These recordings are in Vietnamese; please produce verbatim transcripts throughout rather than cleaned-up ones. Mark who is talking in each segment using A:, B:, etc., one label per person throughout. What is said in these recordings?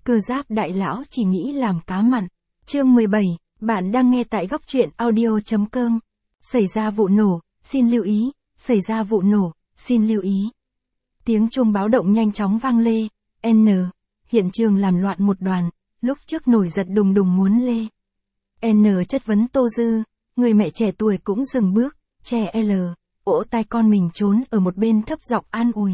A: Cơ giáp đại lão chỉ nghĩ làm cá mặn. Chương mười bảy, bạn đang nghe tại góc truyện audio.com. Xảy ra vụ nổ, xin lưu ý, xảy ra vụ nổ, xin lưu ý. Tiếng chuông báo động nhanh chóng vang lê, N, hiện trường làm loạn một đoàn, lúc trước nổi giật đùng đùng muốn lê. N chất vấn Tô Dư, người mẹ trẻ tuổi cũng dừng bước, trẻ L, ỗ tai con mình trốn ở một bên thấp giọng an ủi.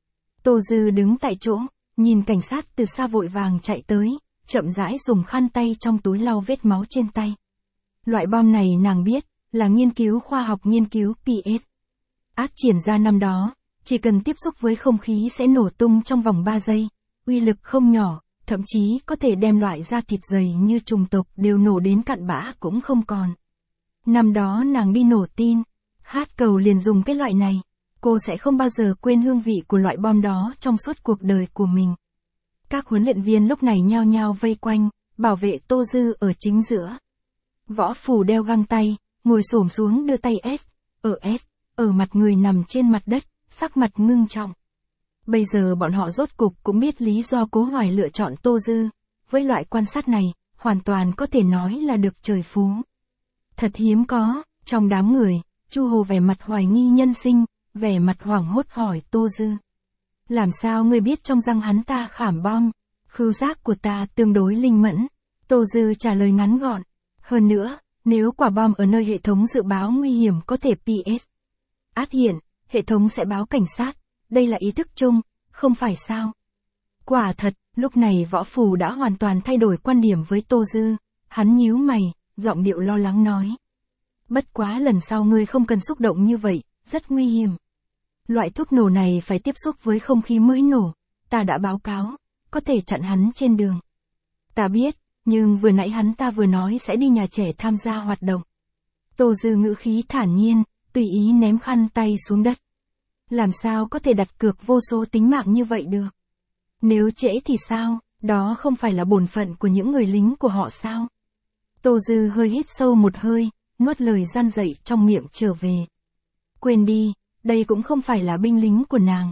A: Tô Dư đứng tại chỗ, nhìn cảnh sát từ xa vội vàng chạy tới, chậm rãi dùng khăn tay trong túi lau vết máu trên tay. Loại bom này nàng biết, là nghiên cứu khoa học nghiên cứu pê ét. Át triển ra năm đó, chỉ cần tiếp xúc với không khí sẽ nổ tung trong vòng ba giây, uy lực không nhỏ, thậm chí có thể đem loại da thịt dày như trùng tộc đều nổ đến cặn bã cũng không còn. Năm đó nàng đi nổ tin, hát cầu liền dùng cái loại này, cô sẽ không bao giờ quên hương vị của loại bom đó trong suốt cuộc đời của mình. Các huấn luyện viên lúc này nhao nhao vây quanh, bảo vệ Tô Dư ở chính giữa. Võ Phù đeo găng tay, ngồi xổm xuống đưa tay S, ở S, ở mặt người nằm trên mặt đất, sắc mặt ngưng trọng. Bây giờ bọn họ rốt cục cũng biết lý do Cố Hoài lựa chọn Tô Dư, với loại quan sát này, hoàn toàn có thể nói là được trời phú. Thật hiếm có, trong đám người, Chu Hồ vẻ mặt hoài nghi nhân sinh, vẻ mặt hoảng hốt hỏi Tô Dư. Làm sao ngươi biết trong răng hắn ta khảm bom? Khứu giác của ta tương đối linh mẫn. Tô Dư trả lời ngắn gọn. Hơn nữa, nếu quả bom ở nơi hệ thống dự báo nguy hiểm có thể pê ét. Át hiện, hệ thống sẽ báo cảnh sát. Đây là ý thức chung, không phải sao? Quả thật, lúc này Võ Phù đã hoàn toàn thay đổi quan điểm với Tô Dư. Hắn nhíu mày, giọng điệu lo lắng nói. Bất quá lần sau ngươi không cần xúc động như vậy, rất nguy hiểm. Loại thuốc nổ này phải tiếp xúc với không khí mới nổ, ta đã báo cáo, có thể chặn hắn trên đường. Ta biết, nhưng vừa nãy hắn ta vừa nói sẽ đi nhà trẻ tham gia hoạt động. Tô Dư ngữ khí thản nhiên, tùy ý ném khăn tay xuống đất. Làm sao có thể đặt cược vô số tính mạng như vậy được? Nếu trễ thì sao, đó không phải là bổn phận của những người lính của họ sao? Tô Dư hơi hít sâu một hơi, nuốt lời gian dậy trong miệng trở về. Quên đi. Đây cũng không phải là binh lính của nàng.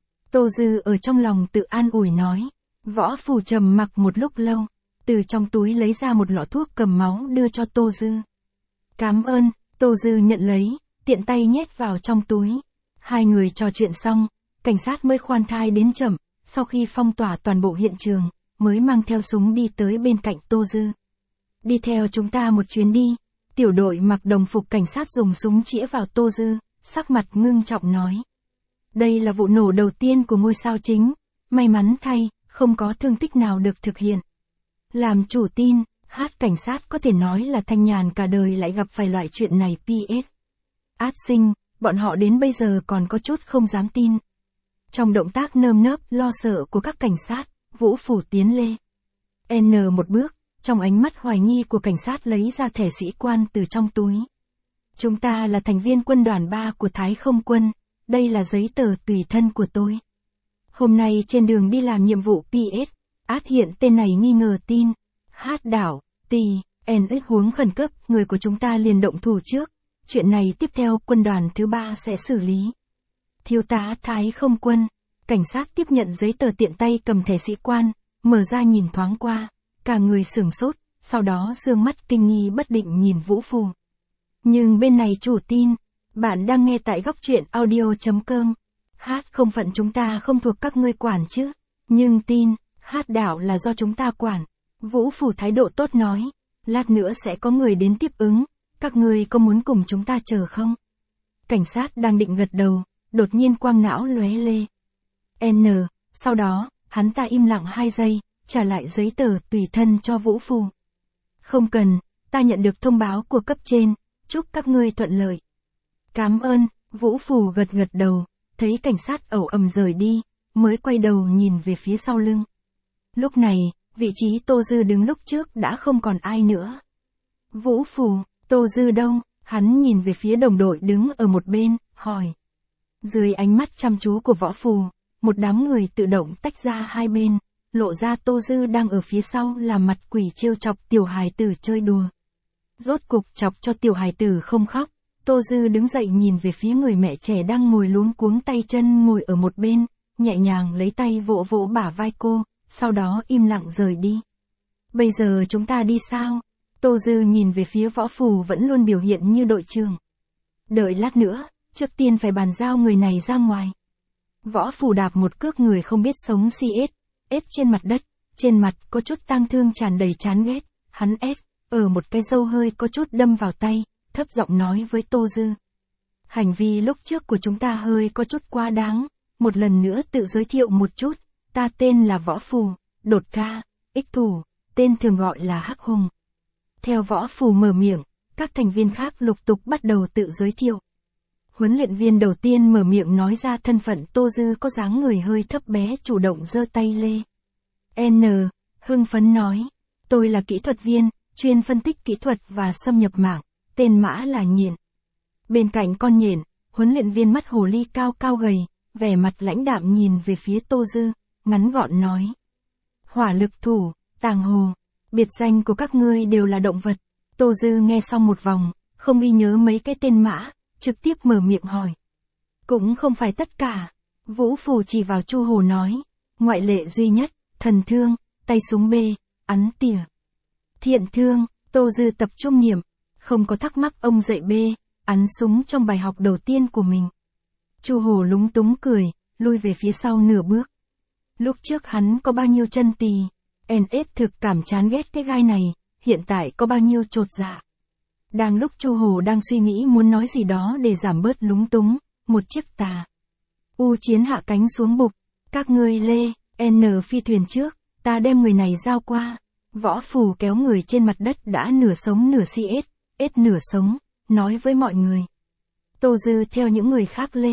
A: Tô Dư ở trong lòng tự an ủi nói. Võ Phù trầm mặc một lúc lâu, từ trong túi lấy ra một lọ thuốc cầm máu đưa cho Tô Dư. Cảm ơn, Tô Dư nhận lấy, tiện tay nhét vào trong túi. Hai người trò chuyện xong, cảnh sát mới khoan thai đến chậm, sau khi phong tỏa toàn bộ hiện trường, mới mang theo súng đi tới bên cạnh Tô Dư. Đi theo chúng ta một chuyến đi. Tiểu đội mặc đồng phục cảnh sát dùng súng chĩa vào Tô Dư. Sắc mặt ngưng trọng nói. Đây là vụ nổ đầu tiên của ngôi sao chính, may mắn thay, không có thương tích nào được thực hiện. Làm chủ tin, hát cảnh sát có thể nói là thanh nhàn cả đời lại gặp phải loại chuyện này pê ét. Át sinh, bọn họ đến bây giờ còn có chút không dám tin. Trong động tác nơm nớp lo sợ của các cảnh sát, Vũ Phủ tiến lê. N một bước, trong ánh mắt hoài nghi của cảnh sát lấy ra thẻ sĩ quan từ trong túi. Chúng ta là thành viên quân đoàn ba của Thái Không Quân, đây là giấy tờ tùy thân của tôi. Hôm nay trên đường đi làm nhiệm vụ pê ét, át hiện tên này nghi ngờ tin. Hát đảo, tì, N ích huống khẩn cấp, người của chúng ta liền động thủ trước. Chuyện này tiếp theo quân đoàn thứ ba sẽ xử lý. Thiếu tá Thái Không Quân, cảnh sát tiếp nhận giấy tờ tiện tay cầm thẻ sĩ quan, mở ra nhìn thoáng qua, cả người sửng sốt, sau đó dương mắt kinh nghi bất định nhìn Vũ Phù. Nhưng bên này chủ tin, bạn đang nghe tại góc truyện audio.com. Hát không phận chúng ta không thuộc các ngươi quản chứ. Nhưng tin, hát đảo là do chúng ta quản. Vũ Phủ thái độ tốt nói. Lát nữa sẽ có người đến tiếp ứng. Các ngươi có muốn cùng chúng ta chờ không? Cảnh sát đang định gật đầu, đột nhiên quang não lóe lê. N, sau đó, hắn ta im lặng hai giây, trả lại giấy tờ tùy thân cho Vũ Phù. Không cần, ta nhận được thông báo của cấp trên. Chúc các ngươi thuận lợi. Cảm ơn, Vũ Phù gật gật đầu, thấy cảnh sát ẩu ầm rời đi, mới quay đầu nhìn về phía sau lưng. Lúc này, vị trí Tô Dư đứng lúc trước đã không còn ai nữa. Vũ Phù, Tô Dư đâu? Hắn nhìn về phía đồng đội đứng ở một bên, hỏi. Dưới ánh mắt chăm chú của Võ Phù, một đám người tự động tách ra hai bên, lộ ra Tô Dư đang ở phía sau làm mặt quỷ trêu chọc tiểu hài tử chơi đùa. Rốt cục chọc cho tiểu hài tử không khóc, Tô Dư đứng dậy nhìn về phía người mẹ trẻ đang ngồi luống cuống tay chân ngồi ở một bên, nhẹ nhàng lấy tay vỗ vỗ bả vai cô, sau đó im lặng rời đi. Bây giờ chúng ta đi sao? Tô Dư nhìn về phía Võ Phù vẫn luôn biểu hiện như đội trưởng. Đợi lát nữa, trước tiên phải bàn giao người này ra ngoài. Võ Phù đạp một cước người không biết sống xê ét, ết trên mặt đất, trên mặt có chút tang thương tràn đầy chán ghét, hắn ết, ở một cái râu hơi có chút đâm vào tay, thấp giọng nói với Tô Dư. Hành vi lúc trước của chúng ta hơi có chút quá đáng, một lần nữa tự giới thiệu một chút, ta tên là Võ Phù, đột ca, ích thủ, tên thường gọi là Hắc Hùng. Theo Võ Phù mở miệng, các thành viên khác lục tục bắt đầu tự giới thiệu. Huấn luyện viên đầu tiên mở miệng nói ra thân phận Tô Dư có dáng người hơi thấp bé chủ động giơ tay lê. N. Hưng phấn nói, tôi là kỹ thuật viên, chuyên phân tích kỹ thuật và xâm nhập mạng, tên mã là Nhện. Bên cạnh con Nhện, huấn luyện viên mắt hồ ly cao cao gầy, vẻ mặt lãnh đạm nhìn về phía Tô Dư, ngắn gọn nói. Hỏa lực thủ, Tàng Hồ, biệt danh của các ngươi đều là động vật. Tô Dư nghe xong một vòng, không ghi nhớ mấy cái tên mã, trực tiếp mở miệng hỏi. Cũng không phải tất cả. Vũ Phù chỉ vào Chu Hồ nói, ngoại lệ duy nhất, thần thương, tay súng B, ắn tỉa. Thiện thương, Tô Dư tập trung niệm, không có thắc mắc ông dạy B, ắn súng trong bài học đầu tiên của mình. Chu Hồ lúng túng cười, lui về phía sau nửa bước. Lúc trước hắn có bao nhiêu chân tì, en ét thực cảm chán ghét cái gai này, hiện tại có bao nhiêu chột dạ. Đang lúc Chu Hồ đang suy nghĩ muốn nói gì đó để giảm bớt lúng túng, một chiếc tà U chiến hạ cánh xuống bục, các ngươi lê, N phi thuyền trước, ta đem người này giao qua. Võ Phù kéo người trên mặt đất đã nửa sống nửa xê ét, ết nửa sống, nói với mọi người. Tô Dư theo những người khác lê,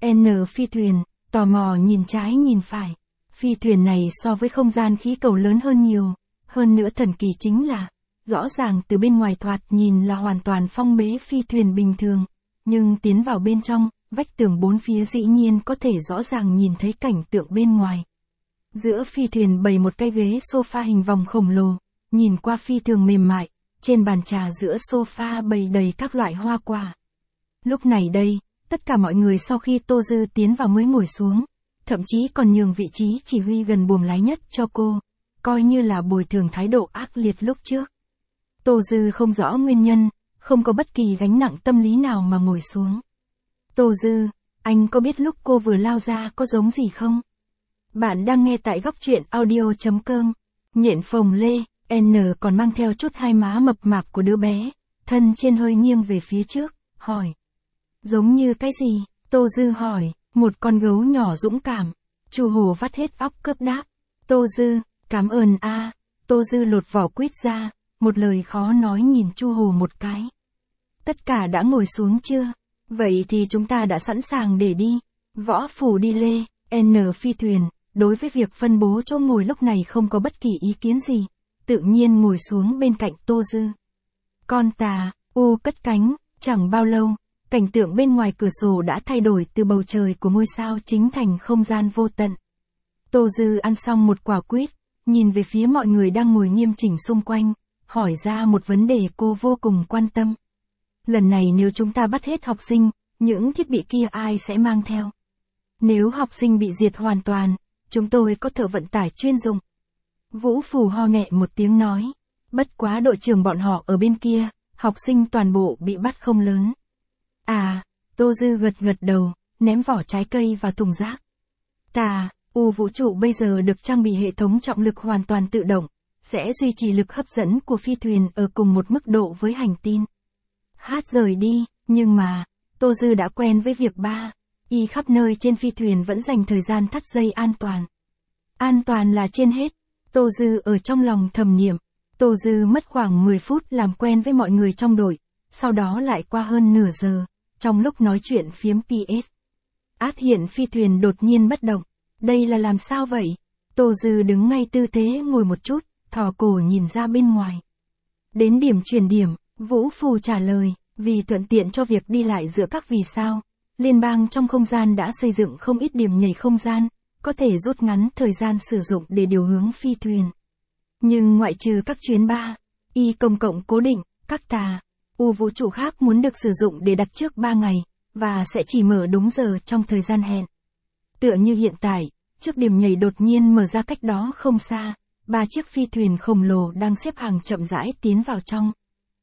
A: N phi thuyền, tò mò nhìn trái nhìn phải. Phi thuyền này so với không gian khí cầu lớn hơn nhiều, hơn nữa thần kỳ chính là, rõ ràng từ bên ngoài thoạt nhìn là hoàn toàn phong bế phi thuyền bình thường, nhưng tiến vào bên trong, vách tường bốn phía dĩ nhiên có thể rõ ràng nhìn thấy cảnh tượng bên ngoài. Giữa phi thuyền bày một cái ghế sofa hình vòng khổng lồ, nhìn qua phi thường mềm mại, trên bàn trà giữa sofa bày đầy các loại hoa quả. Lúc này đây, tất cả mọi người sau khi Tô Dư tiến vào mới ngồi xuống, thậm chí còn nhường vị trí chỉ huy gần buồng lái nhất cho cô, coi như là bồi thường thái độ ác liệt lúc trước. Tô Dư không rõ nguyên nhân, không có bất kỳ gánh nặng tâm lý nào mà ngồi xuống. Tô Dư, anh có biết lúc cô vừa lao ra có giống gì không? Bạn đang nghe tại góc truyện audio chấm com. Nhện phồng lê, N còn mang theo chút hai má mập mạp của đứa bé, thân trên hơi nghiêng về phía trước, hỏi. Giống như cái gì? Tô Dư hỏi, một con gấu nhỏ dũng cảm. Chu Hồ vắt hết óc cướp đáp. Tô Dư, cảm ơn a. À. Tô Dư lột vỏ quýt ra, một lời khó nói nhìn Chu Hồ một cái. Tất cả đã ngồi xuống chưa? Vậy thì chúng ta đã sẵn sàng để đi. Võ Phù đi lê, N phi thuyền, đối với việc phân bố chỗ ngồi lúc này không có bất kỳ ý kiến gì, tự nhiên ngồi xuống bên cạnh Tô Dư. Con tà, U cất cánh, chẳng bao lâu, cảnh tượng bên ngoài cửa sổ đã thay đổi từ bầu trời của ngôi sao chính thành không gian vô tận. Tô Dư ăn xong một quả quýt, nhìn về phía mọi người đang ngồi nghiêm chỉnh xung quanh, hỏi ra một vấn đề cô vô cùng quan tâm. Lần này nếu chúng ta bắt hết học sinh, những thiết bị kia ai sẽ mang theo? Nếu học sinh bị diệt hoàn toàn, chúng tôi có thợ vận tải chuyên dụng. Vũ Phù ho nhẹ một tiếng nói, bất quá đội trưởng bọn họ ở bên kia, học sinh toàn bộ bị bắt không lớn. À, Tô Dư gật gật đầu, ném vỏ trái cây vào thùng rác. Tà, U vũ trụ bây giờ được trang bị hệ thống trọng lực hoàn toàn tự động, sẽ duy trì lực hấp dẫn của phi thuyền ở cùng một mức độ với hành tinh. Hát rời đi, nhưng mà, Tô Dư đã quen với việc ba, y khắp nơi trên phi thuyền vẫn dành thời gian thắt dây an toàn. An toàn là trên hết, Tô Dư ở trong lòng thầm niệm. Tô Dư mất khoảng mười phút làm quen với mọi người trong đội, sau đó lại qua hơn nửa giờ, trong lúc nói chuyện phiếm pê ét. Át hiện phi thuyền đột nhiên bất động, đây là làm sao vậy? Tô Dư đứng ngay tư thế ngồi một chút, thò cổ nhìn ra bên ngoài. Đến điểm chuyển điểm, Vũ Phù trả lời, vì thuận tiện cho việc đi lại giữa các vì sao, liên bang trong không gian đã xây dựng không ít điểm nhảy không gian, có thể rút ngắn thời gian sử dụng để điều hướng phi thuyền. Nhưng ngoại trừ các chuyến ba, y công cộng cố định, các tà, U vũ trụ khác muốn được sử dụng để đặt trước ba ngày, và sẽ chỉ mở đúng giờ trong thời gian hẹn. Tựa như hiện tại, trước điểm nhảy đột nhiên mở ra cách đó không xa, ba chiếc phi thuyền khổng lồ đang xếp hàng chậm rãi tiến vào trong.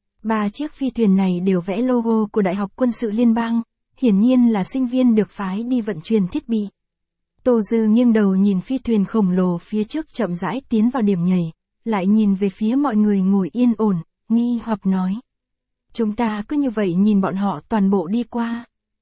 A: Ba chiếc phi thuyền này đều vẽ logo của Đại học Quân sự Liên bang, hiển nhiên là sinh viên được phái đi vận chuyển thiết bị. Tô Dư nghiêng đầu nhìn phi thuyền khổng lồ phía trước chậm rãi tiến vào điểm nhảy, lại nhìn về phía mọi người ngồi yên ổn, nghi hoặc nói. Chúng ta cứ như vậy nhìn bọn họ toàn bộ đi qua.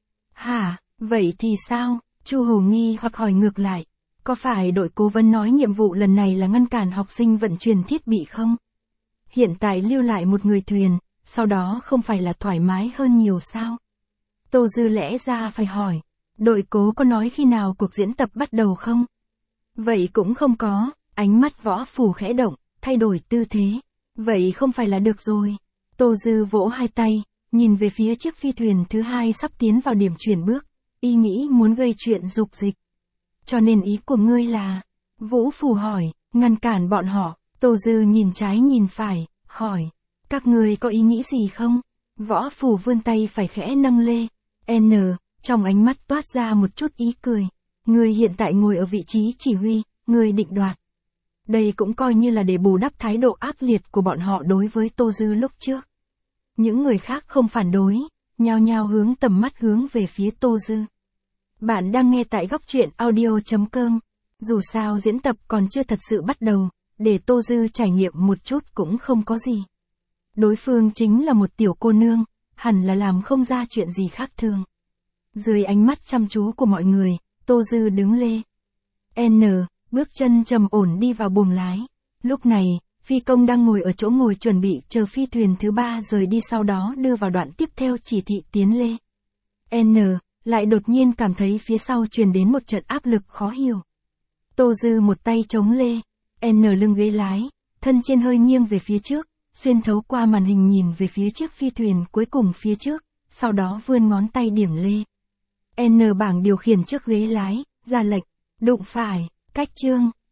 A: Hả, vậy thì sao? Chu Hồ nghi hoặc hỏi ngược lại. Có phải đội cố vấn nói nhiệm vụ lần này là ngăn cản học sinh vận chuyển thiết bị không? Hiện tại lưu lại một người thuyền, sau đó không phải là thoải mái hơn nhiều sao? Tô Dư lẽ ra phải hỏi. Đội cố có nói khi nào cuộc diễn tập bắt đầu không? Vậy cũng không có, ánh mắt Võ Phù khẽ động, thay đổi tư thế. Vậy không phải là được rồi. Tô Dư vỗ hai tay, nhìn về phía chiếc phi thuyền thứ hai sắp tiến vào điểm chuyển bước, y nghĩ muốn gây chuyện dục dịch. Cho nên ý của ngươi là, Vũ Phù hỏi, ngăn cản bọn họ. Tô Dư nhìn trái nhìn phải, hỏi, các ngươi có ý nghĩ gì không? Võ Phù vươn tay phải khẽ nâng lê. N, trong ánh mắt toát ra một chút ý cười. Ngươi hiện tại ngồi ở vị trí chỉ huy, ngươi định đoạt. Đây cũng coi như là để bù đắp thái độ ác liệt của bọn họ đối với Tô Dư lúc trước. Những người khác không phản đối, nhao nhao hướng tầm mắt hướng về phía Tô Dư. Bạn đang nghe tại góc truyện audio chấm com. Dù sao diễn tập còn chưa thật sự bắt đầu, để Tô Dư trải nghiệm một chút cũng không có gì. Đối phương chính là một tiểu cô nương, hẳn là làm không ra chuyện gì khác thường. Dưới ánh mắt chăm chú của mọi người, Tô Dư đứng lê. N, bước chân trầm ổn đi vào buồng lái. Lúc này, phi công đang ngồi ở chỗ ngồi chuẩn bị chờ phi thuyền thứ ba rời đi, sau đó đưa vào đoạn tiếp theo chỉ thị tiến lê. N, lại đột nhiên cảm thấy phía sau truyền đến một trận áp lực khó hiểu. Tô Dư một tay chống lê, N lưng ghế lái, thân trên hơi nghiêng về phía trước, xuyên thấu qua màn hình nhìn về phía chiếc phi thuyền cuối cùng phía trước, sau đó vươn ngón tay điểm lê. N bảng điều khiển trước ghế lái, ra lệnh, đụng phải, cách chương,